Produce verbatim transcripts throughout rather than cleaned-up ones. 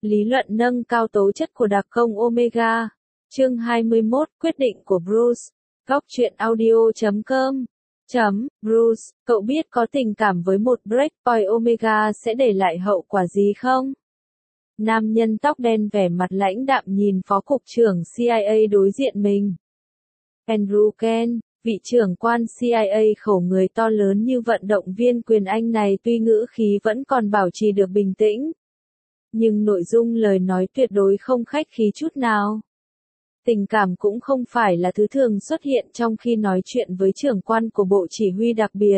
Lý luận nâng cao tố chất của đặc công Omega. Chương hai mươi mốt, quyết định của Bruce. Góc truyện audio chấm com. Chấm, Bruce, cậu biết có tình cảm với một Breakpoint Omega sẽ để lại hậu quả gì không? Nam nhân tóc đen vẻ mặt lãnh đạm nhìn phó cục trưởng C I A đối diện mình. Andrew Ken, vị trưởng quan C I A khổ người to lớn như vận động viên quyền Anh này tuy ngữ khí vẫn còn bảo trì được bình tĩnh. Nhưng nội dung lời nói tuyệt đối không khách khí chút nào. Tình cảm cũng không phải là thứ thường xuất hiện trong khi nói chuyện với trưởng quan của bộ chỉ huy đặc biệt.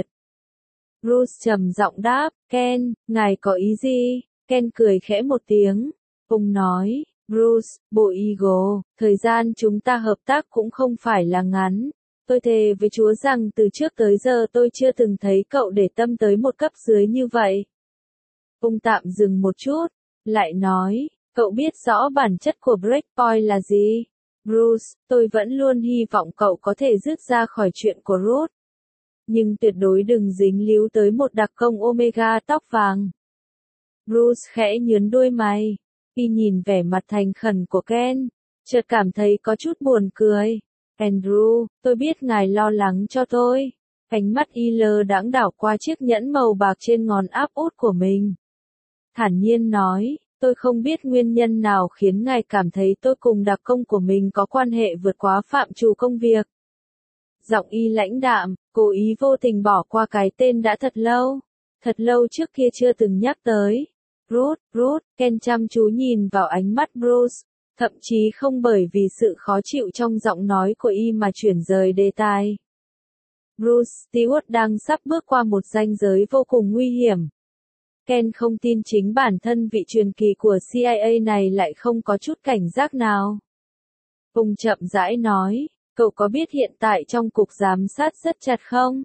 Bruce trầm giọng đáp, Ken, ngài có ý gì? Ken cười khẽ một tiếng. Ông nói, Bruce, bộ Eagle, thời gian chúng ta hợp tác cũng không phải là ngắn. Tôi thề với Chúa rằng từ trước tới giờ tôi chưa từng thấy cậu để tâm tới một cấp dưới như vậy. Ông tạm dừng một chút, lại nói, cậu biết rõ bản chất của Breakpoint là gì? Bruce, tôi vẫn luôn hy vọng cậu có thể dứt ra khỏi chuyện của Ruth. Nhưng tuyệt đối đừng dính líu tới một đặc công Omega tóc vàng. Bruce khẽ nhướng đôi mày, khi nhìn vẻ mặt thành khẩn của Ken, chợt cảm thấy có chút buồn cười. Andrew, tôi biết ngài lo lắng cho tôi. Ánh mắt y lơ đãng đảo qua chiếc nhẫn màu bạc trên ngón áp út của mình. Thản nhiên nói, tôi không biết nguyên nhân nào khiến ngài cảm thấy tôi cùng đặc công của mình có quan hệ vượt quá phạm trù công việc. Giọng y lãnh đạm, cố ý vô tình bỏ qua cái tên đã thật lâu, thật lâu trước kia chưa từng nhắc tới. Ruth, Ruth, Ken chăm chú nhìn vào ánh mắt Bruce, thậm chí không bởi vì sự khó chịu trong giọng nói của y mà chuyển rời đề tài. Bruce Stewart đang sắp bước qua một ranh giới vô cùng nguy hiểm. Ken không tin chính bản thân vị truyền kỳ của C I A này lại không có chút cảnh giác nào. Ông chậm rãi nói, cậu có biết hiện tại trong cục giám sát rất chặt không?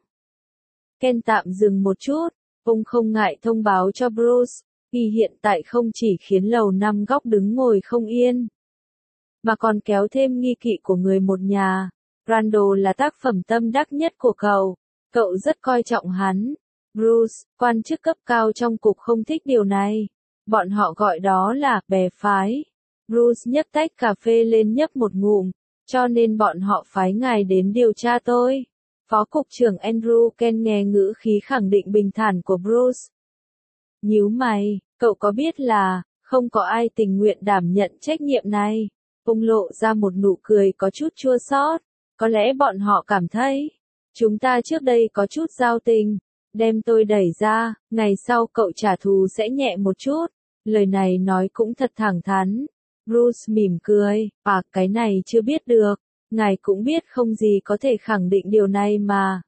Ken tạm dừng một chút, ông không ngại thông báo cho Bruce, vì hiện tại không chỉ khiến lầu năm góc đứng ngồi không yên, mà còn kéo thêm nghi kỵ của người một nhà. Randall là tác phẩm tâm đắc nhất của cậu, cậu rất coi trọng hắn. Bruce, quan chức cấp cao trong cục không thích điều này. Bọn họ gọi đó là bè phái. Bruce nhấc tách cà phê lên nhấp một ngụm, cho nên bọn họ phái ngài đến điều tra tôi. Phó cục trưởng Andrew Ken nghe ngữ khí khẳng định bình thản của Bruce. Nhíu mày, cậu có biết là, không có ai tình nguyện đảm nhận trách nhiệm này. Ông lộ ra một nụ cười có chút chua xót. Có lẽ bọn họ cảm thấy, chúng ta trước đây có chút giao tình. Đem tôi đẩy ra, ngày sau cậu trả thù sẽ nhẹ một chút. Lời này nói cũng thật thẳng thắn. Bruce mỉm cười, à cái này chưa biết được. Ngài cũng biết không gì có thể khẳng định điều này mà.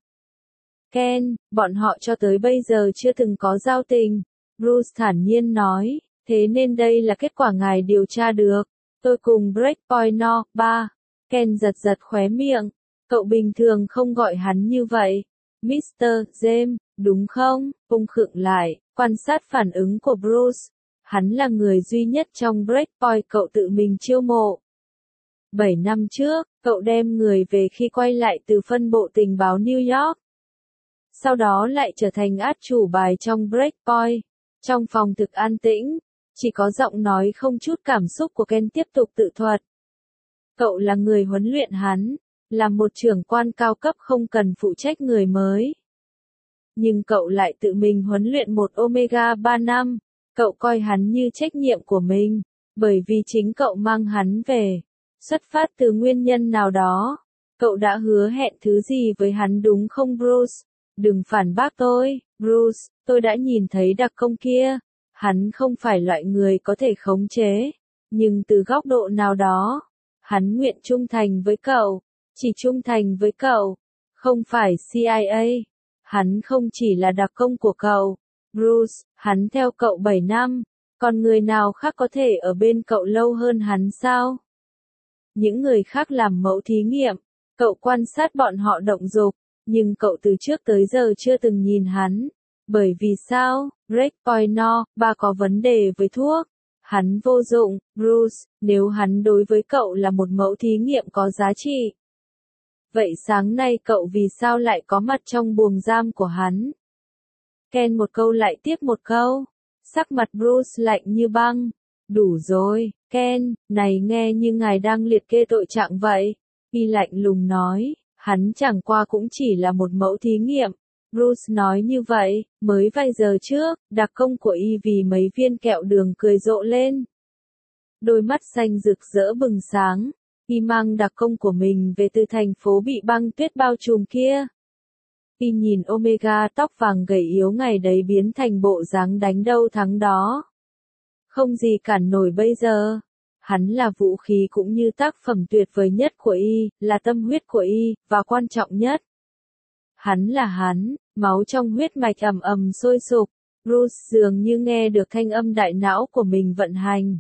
Ken, bọn họ cho tới bây giờ chưa từng có giao tình. Bruce thản nhiên nói, thế nên đây là kết quả ngài điều tra được. Tôi cùng Breakpoint No. ba. Ken giật giật khóe miệng. Cậu bình thường không gọi hắn như vậy. mít tơ James, đúng không? Ông khựng lại, quan sát phản ứng của Bruce. Hắn là người duy nhất trong Breakpoint cậu tự mình chiêu mộ. Bảy năm trước, cậu đem người về khi quay lại từ phân bộ tình báo New York. Sau đó lại trở thành át chủ bài trong Breakpoint. Trong phòng thực an tĩnh, chỉ có giọng nói không chút cảm xúc của Ken tiếp tục tự thuật. Cậu là người huấn luyện hắn, là một trưởng quan cao cấp không cần phụ trách người mới. Nhưng cậu lại tự mình huấn luyện một Omega ba năm, cậu coi hắn như trách nhiệm của mình, bởi vì chính cậu mang hắn về. Xuất phát từ nguyên nhân nào đó, cậu đã hứa hẹn thứ gì với hắn đúng không Bruce? Đừng phản bác tôi, Bruce, tôi đã nhìn thấy đặc công kia. Hắn không phải loại người có thể khống chế, nhưng từ góc độ nào đó, hắn nguyện trung thành với cậu, chỉ trung thành với cậu, không phải C I A. Hắn không chỉ là đặc công của cậu, Bruce, hắn theo cậu bảy năm, còn người nào khác có thể ở bên cậu lâu hơn hắn sao? Những người khác làm mẫu thí nghiệm, cậu quan sát bọn họ động dục, nhưng cậu từ trước tới giờ chưa từng nhìn hắn. Bởi vì sao? Breakpoint No. ba có vấn đề với thuốc. Hắn vô dụng, Bruce, nếu hắn đối với cậu là một mẫu thí nghiệm có giá trị. Vậy sáng nay cậu vì sao lại có mặt trong buồng giam của hắn? Ken một câu lại tiếp một câu. Sắc mặt Bruce lạnh như băng. Đủ rồi, Ken, này nghe như ngài đang liệt kê tội trạng vậy. Y lạnh lùng nói, hắn chẳng qua cũng chỉ là một mẫu thí nghiệm. Bruce nói như vậy, mới vài giờ trước, đặc công của Y vì mấy viên kẹo đường cười rộ lên. Đôi mắt xanh rực rỡ bừng sáng, Y mang đặc công của mình về từ thành phố bị băng tuyết bao trùm kia. Y nhìn Omega tóc vàng gầy yếu ngày đấy biến thành bộ dáng đánh đâu thắng đó. Không gì cản nổi bây giờ. Hắn là vũ khí cũng như tác phẩm tuyệt vời nhất của Y, là tâm huyết của Y, và quan trọng nhất. Hắn là hắn, máu trong huyết mạch ầm ầm sôi sục. Bruce dường như nghe được thanh âm đại não của mình vận hành.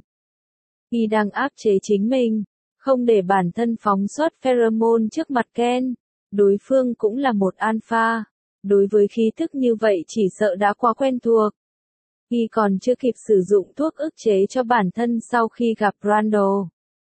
Y đang áp chế chính mình, không để bản thân phóng xuất pheromone trước mặt Ken. Đối phương cũng là một alpha. Đối với khí thức như vậy chỉ sợ đã quá quen thuộc. Y còn chưa kịp sử dụng thuốc ức chế cho bản thân sau khi gặp Randall.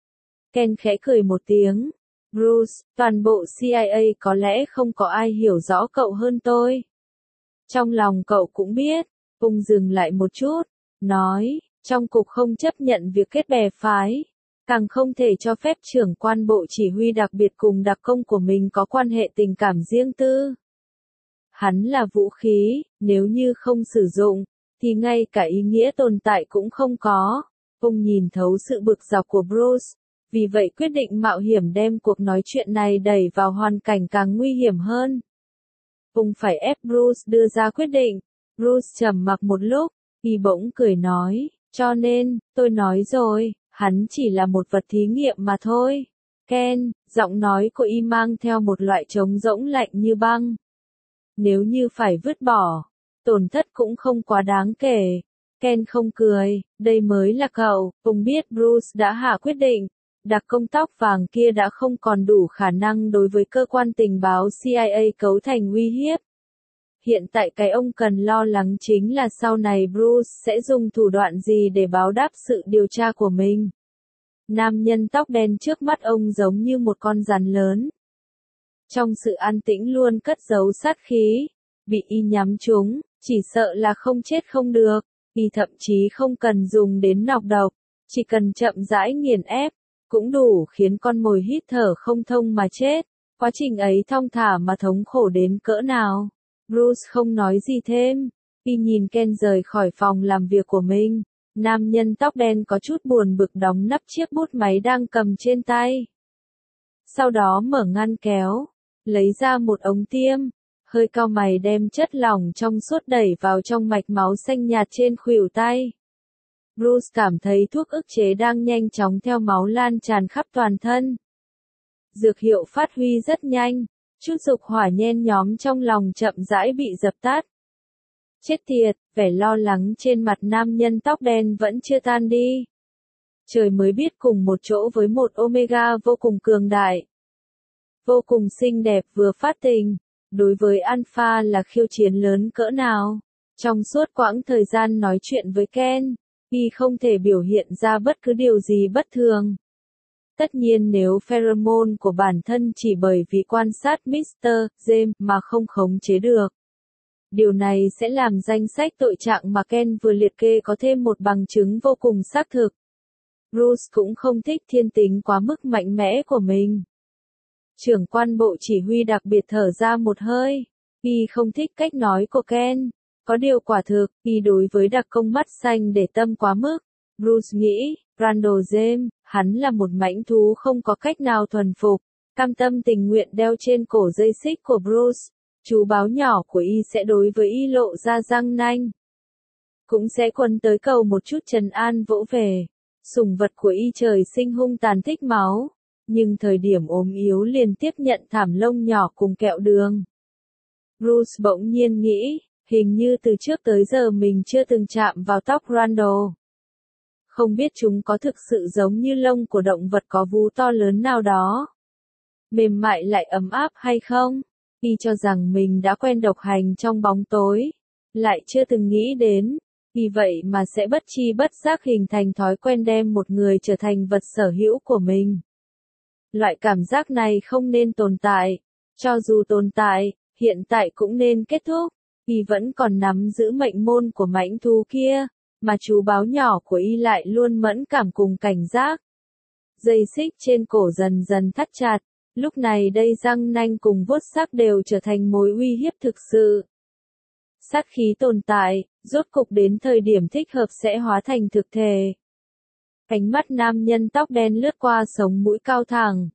Ken khẽ cười một tiếng. Bruce, toàn bộ C I A có lẽ không có ai hiểu rõ cậu hơn tôi. Trong lòng cậu cũng biết. Ung dừng lại một chút, nói, trong cục không chấp nhận việc kết bè phái. Càng không thể cho phép trưởng quan bộ chỉ huy đặc biệt cùng đặc công của mình có quan hệ tình cảm riêng tư. Hắn là vũ khí, nếu như không sử dụng, thì ngay cả ý nghĩa tồn tại cũng không có. Ông nhìn thấu sự bực dọc của Bruce, vì vậy quyết định mạo hiểm đem cuộc nói chuyện này đẩy vào hoàn cảnh càng nguy hiểm hơn. Ông phải ép Bruce đưa ra quyết định. Bruce trầm mặc một lúc, y bỗng cười nói, cho nên, tôi nói rồi, hắn chỉ là một vật thí nghiệm mà thôi. Ken, giọng nói của y mang theo một loại trống rỗng lạnh như băng. Nếu như phải vứt bỏ, tổn thất cũng không quá đáng kể. Ken không cười, đây mới là cậu. Ông biết Bruce đã hạ quyết định, đặc công tóc vàng kia đã không còn đủ khả năng đối với cơ quan tình báo C I A cấu thành uy hiếp. Hiện tại cái ông cần lo lắng chính là sau này Bruce sẽ dùng thủ đoạn gì để báo đáp sự điều tra của mình. Nam nhân tóc đen trước mắt ông giống như một con rắn lớn. Trong sự an tĩnh luôn cất giấu sát khí, bị y nhắm trúng, chỉ sợ là không chết không được. Y thậm chí không cần dùng đến nọc độc, chỉ cần chậm rãi nghiền ép, cũng đủ khiến con mồi hít thở không thông mà chết. Quá trình ấy thong thả mà thống khổ đến cỡ nào. Bruce không nói gì thêm. Y nhìn Ken rời khỏi phòng làm việc của mình. Nam nhân tóc đen có chút buồn bực đóng nắp chiếc bút máy đang cầm trên tay. Sau đó mở ngăn kéo, lấy ra một ống tiêm, hơi cau mày đem chất lỏng trong suốt đẩy vào trong mạch máu xanh nhạt trên khuỷu tay. Bruce cảm thấy thuốc ức chế đang nhanh chóng theo máu lan tràn khắp toàn thân. Dược hiệu phát huy rất nhanh, chút dục hỏa nhen nhóm trong lòng chậm rãi bị dập tắt. Chết tiệt, vẻ lo lắng trên mặt nam nhân tóc đen vẫn chưa tan đi. Trời mới biết cùng một chỗ với một Omega vô cùng cường đại. Vô cùng xinh đẹp vừa phát tình, đối với Alpha là khiêu chiến lớn cỡ nào. Trong suốt quãng thời gian nói chuyện với Ken, y không thể biểu hiện ra bất cứ điều gì bất thường. Tất nhiên nếu pheromone của bản thân chỉ bởi vì quan sát mít tơ James mà không khống chế được. Điều này sẽ làm danh sách tội trạng mà Ken vừa liệt kê có thêm một bằng chứng vô cùng xác thực. Bruce cũng không thích thiên tính quá mức mạnh mẽ của mình. Trưởng quan bộ chỉ huy đặc biệt thở ra một hơi. Y không thích cách nói của Ken. Có điều quả thực, y đối với đặc công mắt xanh để tâm quá mức. Bruce nghĩ, Randall James, hắn là một mãnh thú không có cách nào thuần phục. Cam tâm tình nguyện đeo trên cổ dây xích của Bruce. Chú báo nhỏ của y sẽ đối với y lộ ra răng nanh. Cũng sẽ quấn tới cầu một chút trấn an vỗ về. Sủng vật của y trời sinh hung tàn thích máu. Nhưng thời điểm ốm yếu liền tiếp nhận thảm lông nhỏ cùng kẹo đường. Bruce bỗng nhiên nghĩ, hình như từ trước tới giờ mình chưa từng chạm vào tóc Randall. Không biết chúng có thực sự giống như lông của động vật có vú to lớn nào đó. Mềm mại lại ấm áp hay không? Y cho rằng mình đã quen độc hành trong bóng tối. Lại chưa từng nghĩ đến. Vì vậy mà sẽ bất chi bất giác hình thành thói quen đem một người trở thành vật sở hữu của mình. Loại cảm giác này không nên tồn tại. Cho dù tồn tại, hiện tại cũng nên kết thúc. Y vẫn còn nắm giữ mệnh môn của mãnh thú kia. mà chú báo nhỏ của y lại luôn mẫn cảm cùng cảnh giác. Dây xích trên cổ dần dần thắt chặt, lúc này đây răng nanh cùng vuốt sắc đều trở thành mối uy hiếp thực sự. Sát khí tồn tại, rốt cục đến thời điểm thích hợp sẽ hóa thành thực thể. Ánh mắt nam nhân tóc đen lướt qua sống mũi cao thẳng.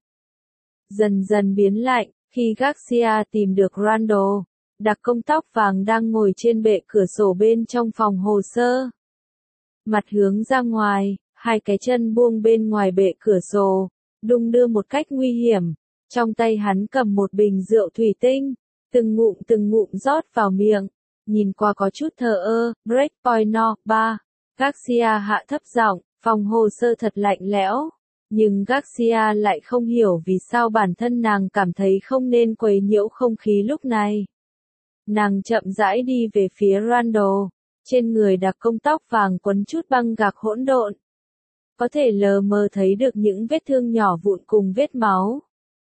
Dần dần biến lạnh, khi Garcia tìm được Randall, đặc công tóc vàng đang ngồi trên bệ cửa sổ bên trong phòng hồ sơ. Mặt hướng ra ngoài, hai cái chân buông bên ngoài bệ cửa sổ, đung đưa một cách nguy hiểm. Trong tay hắn cầm một bình rượu thủy tinh, từng ngụm từng ngụm rót vào miệng, nhìn qua có chút thờ ơ. Breakpoint no. ba. Garcia hạ thấp giọng, phòng hồ sơ thật lạnh lẽo. Nhưng Garcia lại không hiểu vì sao bản thân nàng cảm thấy không nên quấy nhiễu không khí lúc này. Nàng chậm rãi đi về phía Randall, trên người đặc công tóc vàng quấn chút băng gạc hỗn độn. Có thể lờ mờ thấy được những vết thương nhỏ vụn cùng vết máu.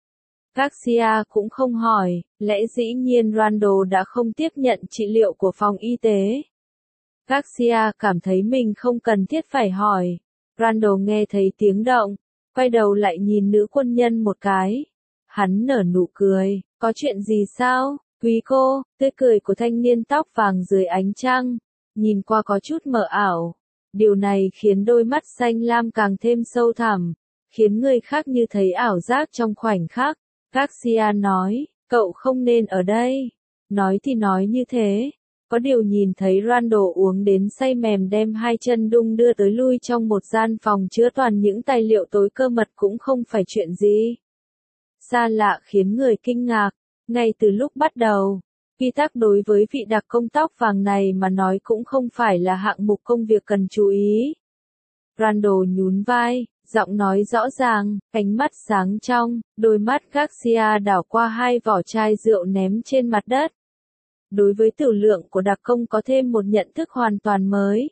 Garcia cũng không hỏi, lẽ dĩ nhiên Randall đã không tiếp nhận trị liệu của phòng y tế. Garcia cảm thấy mình không cần thiết phải hỏi. Randall nghe thấy tiếng động, quay đầu lại nhìn nữ quân nhân một cái. Hắn nở nụ cười, có chuyện gì sao, quý cô? Tươi cười của thanh niên tóc vàng dưới ánh trăng, nhìn qua có chút mờ ảo. Điều này khiến đôi mắt xanh lam càng thêm sâu thẳm, khiến người khác như thấy ảo giác trong khoảnh khắc. Garcia nói, cậu không nên ở đây. Nói thì nói như thế. Có điều nhìn thấy Randall uống đến say mềm đem hai chân đung đưa tới lui trong một gian phòng chứa toàn những tài liệu tối cơ mật cũng không phải chuyện gì xa lạ khiến người kinh ngạc. Ngay từ lúc bắt đầu, quy tắc đối với vị đặc công tóc vàng này mà nói cũng không phải là hạng mục công việc cần chú ý. Randall nhún vai, giọng nói rõ ràng, ánh mắt sáng trong, đôi mắt Garcia đảo qua hai vỏ chai rượu ném trên mặt đất. Đối với tử lượng của đặc công có thêm một nhận thức hoàn toàn mới.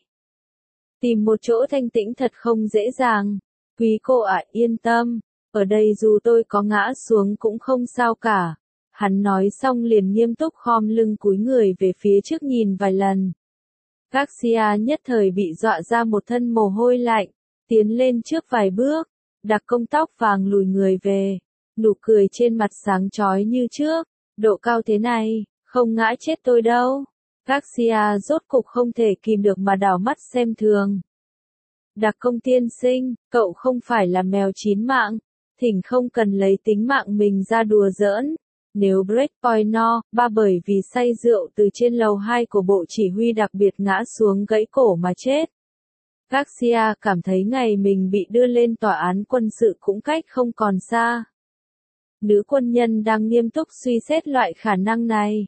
Tìm một chỗ thanh tĩnh thật không dễ dàng. Quý cô ạ, yên tâm, ở đây dù tôi có ngã xuống cũng không sao cả. Hắn nói xong liền nghiêm túc khom lưng cúi người về phía trước nhìn vài lần. Garcia nhất thời bị dọa ra một thân mồ hôi lạnh, tiến lên trước vài bước, đặc công tóc vàng lùi người về, nụ cười trên mặt sáng chói như trước, độ cao thế này, không ngã chết tôi đâu. Garcia rốt cục không thể kìm được mà đảo mắt xem thường. Đặc công tiên sinh, cậu không phải là mèo chín mạng, thỉnh không cần lấy tính mạng mình ra đùa giỡn. Nếu Breakpoint no. ba bởi vì say rượu từ trên lầu hai của bộ chỉ huy đặc biệt ngã xuống gãy cổ mà chết. Garcia cảm thấy ngày mình bị đưa lên tòa án quân sự cũng cách không còn xa. Nữ quân nhân đang nghiêm túc suy xét loại khả năng này.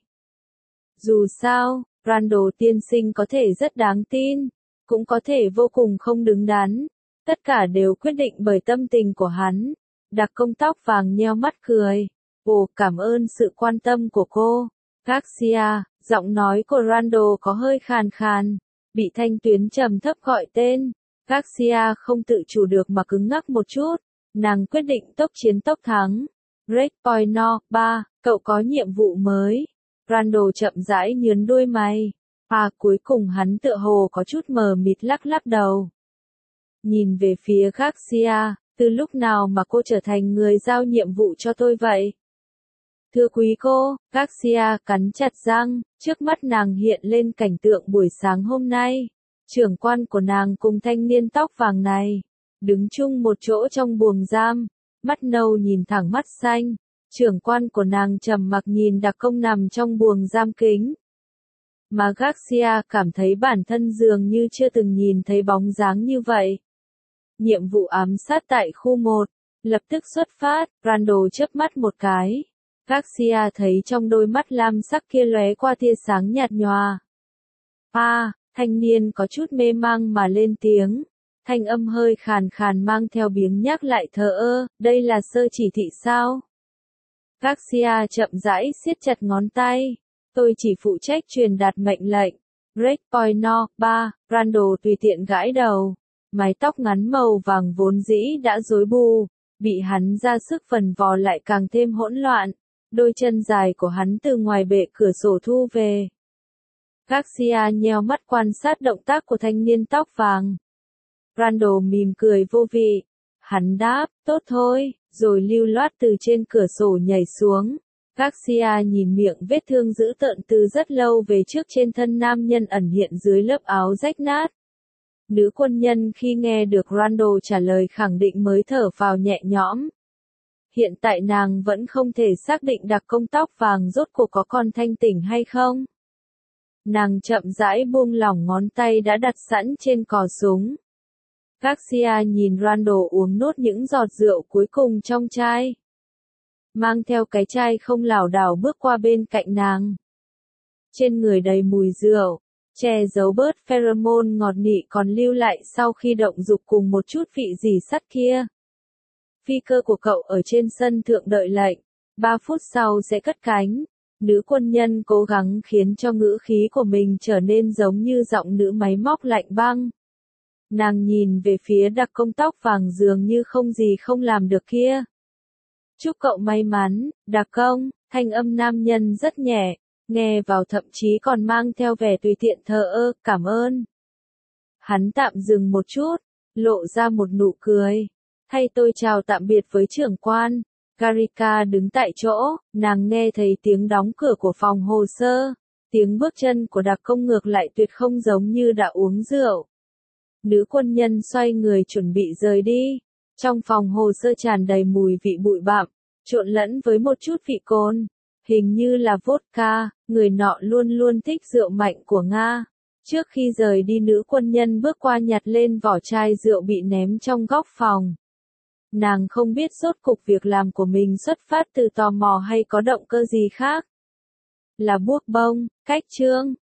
Dù sao, Randall tiên sinh có thể rất đáng tin, cũng có thể vô cùng không đứng đắn. Tất cả đều quyết định bởi tâm tình của hắn. Đặc công tóc vàng nheo mắt cười. Ồ, cảm ơn sự quan tâm của cô. Garcia, giọng nói của Randall có hơi khàn khàn, bị Thanh Tuyến trầm thấp gọi tên. Garcia không tự chủ được mà cứng ngắc một chút, nàng quyết định tốc chiến tốc thắng. Breakpoint no. ba, cậu có nhiệm vụ mới. Randall chậm rãi nhướng đuôi mày. À, cuối cùng hắn tựa hồ có chút mờ mịt lắc lắc đầu. Nhìn về phía Garcia, từ lúc nào mà cô trở thành người giao nhiệm vụ cho tôi vậy? Thưa quý cô, Garcia cắn chặt răng, trước mắt nàng hiện lên cảnh tượng buổi sáng hôm nay. Trưởng quan của nàng cùng thanh niên tóc vàng này, đứng chung một chỗ trong buồng giam, mắt nâu nhìn thẳng mắt xanh. Trưởng quan của nàng trầm mặc nhìn đặc công nằm trong buồng giam kính. Mà Garcia cảm thấy bản thân dường như chưa từng nhìn thấy bóng dáng như vậy. Nhiệm vụ ám sát tại khu một, lập tức xuất phát, Randall chớp mắt một cái. Garcia thấy trong đôi mắt lam sắc kia lóe qua tia sáng nhạt nhòa. À, thanh niên có chút mê mang mà lên tiếng. Thanh âm hơi khàn khàn mang theo biếng nhắc lại thờ ơ, đây là sơ chỉ thị sao? Garcia chậm rãi siết chặt ngón tay. Tôi chỉ phụ trách truyền đạt mệnh lệnh. Breakpoint no. ba, Randall tùy tiện gãi đầu. Mái tóc ngắn màu vàng vốn dĩ đã rối bù, bị hắn ra sức phần vò lại càng thêm hỗn loạn. Đôi chân dài của hắn từ ngoài bệ cửa sổ thu về. Garcia nheo mắt quan sát động tác của thanh niên tóc vàng. Randall mỉm cười vô vị. Hắn đáp, tốt thôi, rồi lưu loát từ trên cửa sổ nhảy xuống. Garcia nhìn miệng vết thương dữ tợn từ rất lâu về trước trên thân nam nhân ẩn hiện dưới lớp áo rách nát. Nữ quân nhân khi nghe được Randall trả lời khẳng định mới thở phào nhẹ nhõm. Hiện tại nàng vẫn không thể xác định đặc công tóc vàng rốt cuộc có còn thanh tỉnh hay không. Nàng chậm rãi buông lỏng ngón tay đã đặt sẵn trên cò súng. Garcia nhìn Randall uống nốt những giọt rượu cuối cùng trong chai. Mang theo cái chai không lảo đảo bước qua bên cạnh nàng. Trên người đầy mùi rượu, che giấu bớt pheromone ngọt nị còn lưu lại sau khi động dục cùng một chút vị dì sắt kia. Phi cơ của cậu ở trên sân thượng đợi lệnh, ba phút sau sẽ cất cánh. Nữ quân nhân cố gắng khiến cho ngữ khí của mình trở nên giống như giọng nữ máy móc lạnh băng. Nàng nhìn về phía đặc công tóc vàng dường như không gì không làm được kia. Chúc cậu may mắn, đặc công, thanh âm nam nhân rất nhẹ, nghe vào thậm chí còn mang theo vẻ tùy tiện thờ ơ, cảm ơn. Hắn tạm dừng một chút, lộ ra một nụ cười. Thay tôi chào tạm biệt với trưởng quan. Garika đứng tại chỗ, nàng nghe thấy tiếng đóng cửa của phòng hồ sơ. Tiếng bước chân của đặc công ngược lại tuyệt không giống như đã uống rượu. Nữ quân nhân xoay người chuẩn bị rời đi. Trong phòng hồ sơ tràn đầy mùi vị bụi bặm, trộn lẫn với một chút vị cồn. Hình như là vodka, người nọ luôn luôn thích rượu mạnh của Nga. Trước khi rời đi nữ quân nhân bước qua nhặt lên vỏ chai rượu bị ném trong góc phòng. Nàng không biết rốt cục việc làm của mình xuất phát từ tò mò hay có động cơ gì khác. Là buốc bông, cách chương.